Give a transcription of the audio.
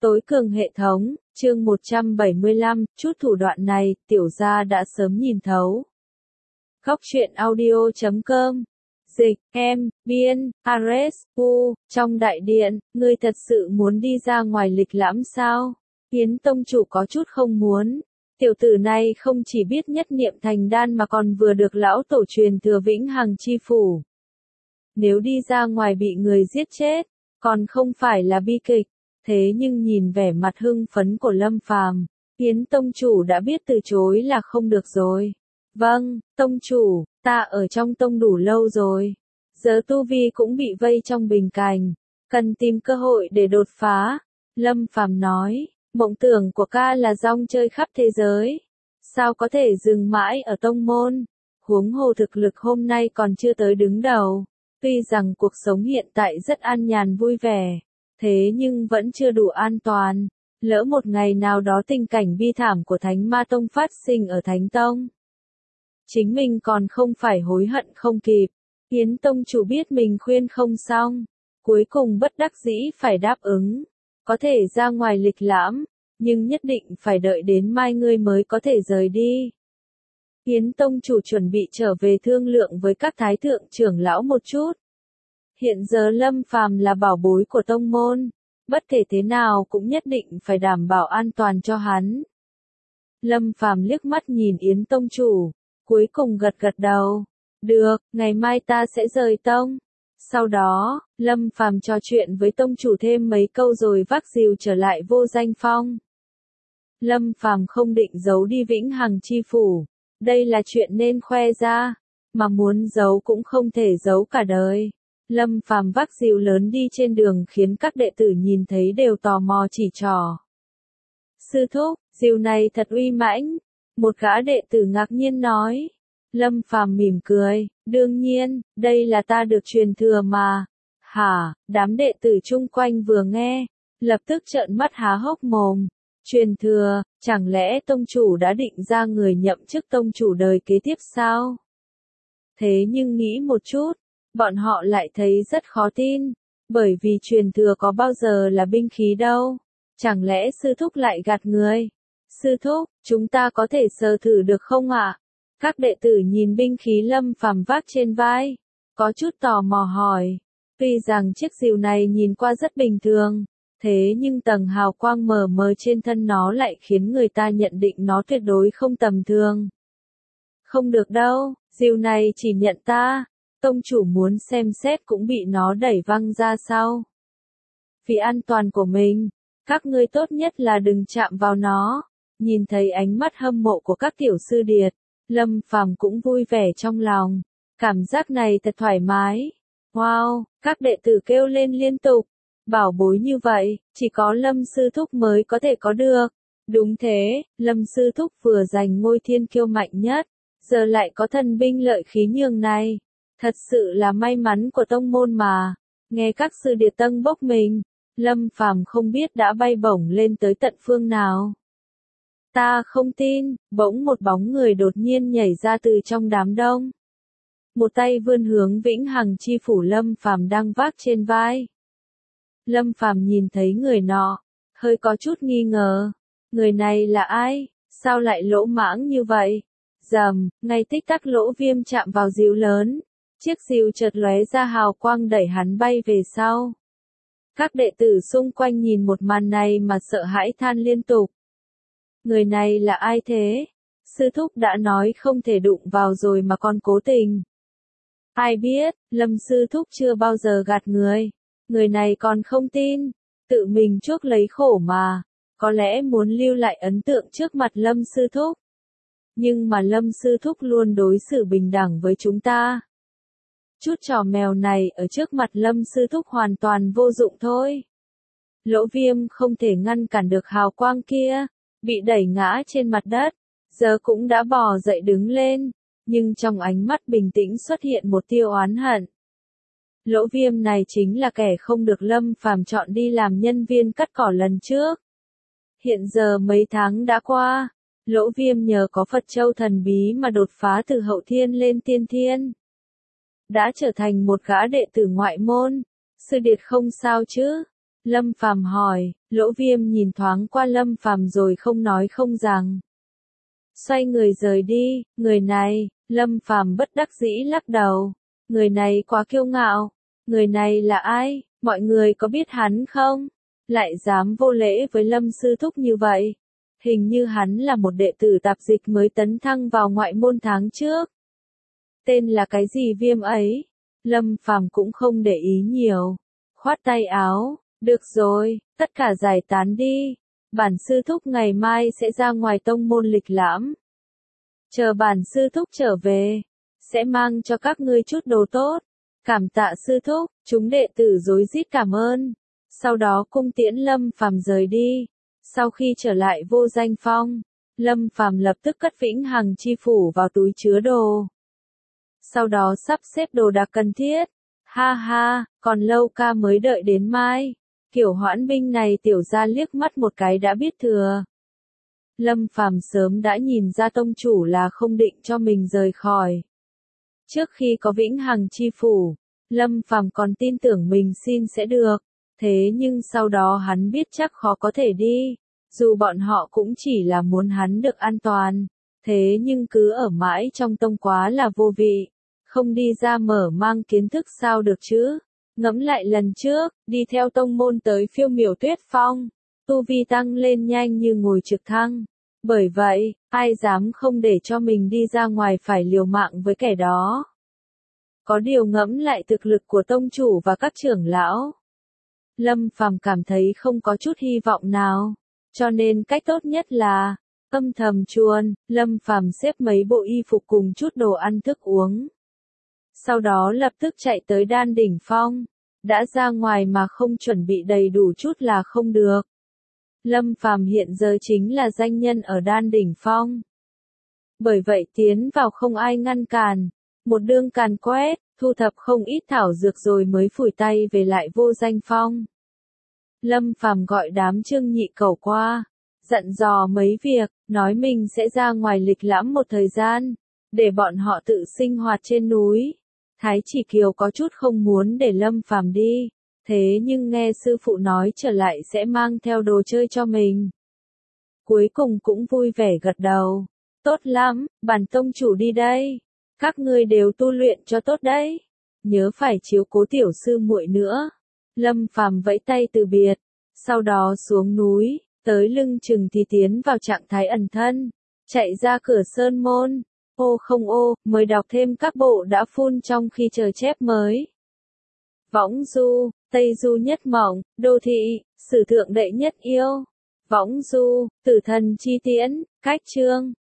Tối cường hệ thống, chương 175, chút thủ đoạn này, tiểu gia đã sớm nhìn thấu. Góc truyện audio.com. Dịch, em, biên, Ares, U, trong đại điện, ngươi thật sự muốn đi ra ngoài lịch lãm sao? Yến tông chủ có chút không muốn. Tiểu tử này không chỉ biết nhất niệm thành đan mà còn vừa được lão tổ truyền thừa vĩnh hằng chi phủ. Nếu đi ra ngoài bị người giết chết, còn không phải là bi kịch. Thế nhưng nhìn vẻ mặt hưng phấn của Lâm Phàm, Yến tông chủ đã biết từ chối là không được rồi. Vâng, tông chủ, ta ở trong tông đủ lâu rồi. Giờ tu vi cũng bị vây trong bình cảnh, cần tìm cơ hội để đột phá. Lâm Phàm nói, mộng tưởng của ca là rong chơi khắp thế giới. Sao có thể dừng mãi ở tông môn? Huống hồ thực lực hôm nay còn chưa tới đứng đầu. Tuy rằng cuộc sống hiện tại rất an nhàn vui vẻ, thế nhưng vẫn chưa đủ an toàn. Lỡ một ngày nào đó tình cảnh bi thảm của Thánh Ma Tông phát sinh ở Thánh Tông, chính mình còn không phải hối hận không kịp. Yến tông chủ biết mình khuyên không xong, cuối cùng bất đắc dĩ phải đáp ứng. Có thể ra ngoài lịch lãm, nhưng nhất định phải đợi đến mai ngươi mới có thể rời đi. Yến tông chủ chuẩn bị trở về thương lượng với các thái thượng trưởng lão một chút. Hiện giờ Lâm Phàm là bảo bối của tông môn, bất kể thế nào cũng nhất định phải đảm bảo an toàn cho hắn. Lâm Phàm liếc mắt nhìn Yến tông chủ, cuối cùng gật gật đầu. Được, ngày mai ta sẽ rời tông. Sau đó, Lâm Phàm trò chuyện với tông chủ thêm mấy câu rồi vác rìu trở lại Vô Danh Phong. Lâm Phàm không định giấu đi vĩnh hằng chi phủ, đây là chuyện nên khoe ra, mà muốn giấu cũng không thể giấu cả đời. Lâm Phàm vác rìu lớn đi trên đường khiến các đệ tử nhìn thấy đều tò mò chỉ trỏ. Sư thúc, rìu này thật uy mãnh, một gã đệ tử ngạc nhiên nói. Lâm Phàm mỉm cười, đương nhiên, đây là ta được truyền thừa mà. Hả, đám đệ tử chung quanh vừa nghe, lập tức trợn mắt há hốc mồm. Truyền thừa, chẳng lẽ tông chủ đã định ra người nhậm chức tông chủ đời kế tiếp sao? Thế nhưng nghĩ một chút, bọn họ lại thấy rất khó tin, bởi vì truyền thừa có bao giờ là binh khí đâu. Chẳng lẽ sư thúc lại gạt người? Sư thúc, chúng ta có thể sờ thử được không ạ? Các đệ tử nhìn binh khí Lâm Phàm vác trên vai, có chút tò mò hỏi. Tuy rằng chiếc rìu này nhìn qua rất bình thường, thế nhưng tầng hào quang mờ mờ trên thân nó lại khiến người ta nhận định nó tuyệt đối không tầm thường. Không được đâu, rìu này chỉ nhận ta. Tông chủ muốn xem xét cũng bị nó đẩy văng ra sau. Vì an toàn của mình, các ngươi tốt nhất là đừng chạm vào nó. Nhìn thấy ánh mắt hâm mộ của các tiểu sư điệt, Lâm Phàm cũng vui vẻ trong lòng. Cảm giác này thật thoải mái. Wow, các đệ tử kêu lên liên tục. Bảo bối như vậy, chỉ có Lâm sư thúc mới có thể có được. Đúng thế, Lâm sư thúc vừa giành ngôi thiên kiêu mạnh nhất, giờ lại có thần binh lợi khí nhường này. Thật sự là may mắn của tông môn mà. Nghe các sư điệt tâng bốc mình, Lâm Phàm không biết đã bay bổng lên tới tận phương nào. Ta không tin, bỗng một bóng người đột nhiên nhảy ra từ trong đám đông. Một tay vươn hướng vĩnh hằng chi phủ Lâm Phàm đang vác trên vai. Lâm Phàm nhìn thấy người nọ, hơi có chút nghi ngờ. Người này là ai? Sao lại lỗ mãng như vậy? Rầm, ngay tích tắc lỗ viêm chạm vào rìu lớn. Chiếc rìu chợt lóe ra hào quang đẩy hắn bay về sau. Các đệ tử xung quanh nhìn một màn này mà sợ hãi than liên tục. Người này là ai thế? Sư thúc đã nói không thể đụng vào rồi mà còn cố tình. Ai biết, Lâm sư thúc chưa bao giờ gạt người. Người này còn không tin, tự mình chuốc lấy khổ mà. Có lẽ muốn lưu lại ấn tượng trước mặt Lâm sư thúc. Nhưng mà Lâm sư thúc luôn đối xử bình đẳng với chúng ta. Chút trò mèo này ở trước mặt Lâm sư thúc hoàn toàn vô dụng thôi. Lỗ viêm không thể ngăn cản được hào quang kia, bị đẩy ngã trên mặt đất, giờ cũng đã bò dậy đứng lên, nhưng trong ánh mắt bình tĩnh xuất hiện một tia oán hận. Lỗ viêm này chính là kẻ không được Lâm Phàm chọn đi làm nhân viên cắt cỏ lần trước. Hiện giờ mấy tháng đã qua, lỗ viêm nhờ có Phật Châu thần bí mà đột phá từ hậu thiên lên tiên thiên. Đã trở thành một gã đệ tử ngoại môn. Sư điệt không sao chứ? Lâm Phàm hỏi, Lỗ Viêm nhìn thoáng qua Lâm Phàm rồi không nói không rằng. Xoay người rời đi, người này, Lâm Phàm bất đắc dĩ lắc đầu. Người này quá kiêu ngạo. Người này là ai, mọi người có biết hắn không? Lại dám vô lễ với Lâm sư thúc như vậy. Hình như hắn là một đệ tử tạp dịch mới tấn thăng vào ngoại môn tháng trước. Tên là cái gì Viêm ấy? Lâm Phàm cũng không để ý nhiều. Khoát tay áo, được rồi, tất cả giải tán đi. Bản sư thúc ngày mai sẽ ra ngoài tông môn lịch lãm. Chờ bản sư thúc trở về, sẽ mang cho các ngươi chút đồ tốt. Cảm tạ sư thúc, chúng đệ tử rối rít cảm ơn. Sau đó cung tiễn Lâm Phàm rời đi. Sau khi trở lại Vô Danh Phong, Lâm Phàm lập tức cất Vĩnh Hằng chi phủ vào túi chứa đồ. Sau đó sắp xếp đồ đạc cần thiết. Ha ha, còn lâu ca mới đợi đến mai. Kiểu hoãn binh này tiểu gia liếc mắt một cái đã biết thừa. Lâm Phàm sớm đã nhìn ra tông chủ là không định cho mình rời khỏi. Trước khi có Vĩnh Hằng chi phủ, Lâm Phàm còn tin tưởng mình xin sẽ được. Thế nhưng sau đó hắn biết chắc khó có thể đi. Dù bọn họ cũng chỉ là muốn hắn được an toàn. Thế nhưng cứ ở mãi trong tông quá là vô vị. Không đi ra mở mang kiến thức sao được chứ. Ngẫm lại lần trước, đi theo tông môn tới Phiêu Miểu Tuyết Phong. Tu vi tăng lên nhanh như ngồi trực thăng. Bởi vậy, ai dám không để cho mình đi ra ngoài phải liều mạng với kẻ đó. Có điều ngẫm lại thực lực của tông chủ và các trưởng lão. Lâm Phàm cảm thấy không có chút hy vọng nào. Cho nên cách tốt nhất là âm thầm chuồn. Lâm Phàm xếp mấy bộ y phục cùng chút đồ ăn thức uống. Sau đó lập tức chạy tới Đan Đỉnh Phong. Đã ra ngoài mà không chuẩn bị đầy đủ chút là không được. Lâm Phàm hiện giờ chính là danh nhân ở Đan Đỉnh Phong. Bởi vậy tiến vào không ai ngăn cản. Một đương càn quét, thu thập không ít thảo dược rồi mới phủi tay về lại Vô Danh Phong. Lâm Phàm gọi đám Trương Nhị Cẩu qua, dặn dò mấy việc, nói mình sẽ ra ngoài lịch lãm một thời gian, để bọn họ tự sinh hoạt trên núi. Thái Chỉ Kiều có chút không muốn để Lâm Phàm đi, thế nhưng nghe sư phụ nói trở lại sẽ mang theo đồ chơi cho mình. Cuối cùng cũng vui vẻ gật đầu. Tốt lắm, bản tông chủ đi đây. Các ngươi đều tu luyện cho tốt đấy. Nhớ phải chiếu cố tiểu sư muội nữa. Lâm Phàm vẫy tay từ biệt. Sau đó xuống núi, tới lưng chừng thì tiến vào trạng thái ẩn thân. Chạy ra cửa sơn môn. Ô không ô, mới đọc thêm các bộ đã phun trong khi chờ chép mới. Võng du, Tây du nhất mộng, đô thị, sử thượng đệ nhất yêu. Võng du, tử thần chi tiễn, cách chương.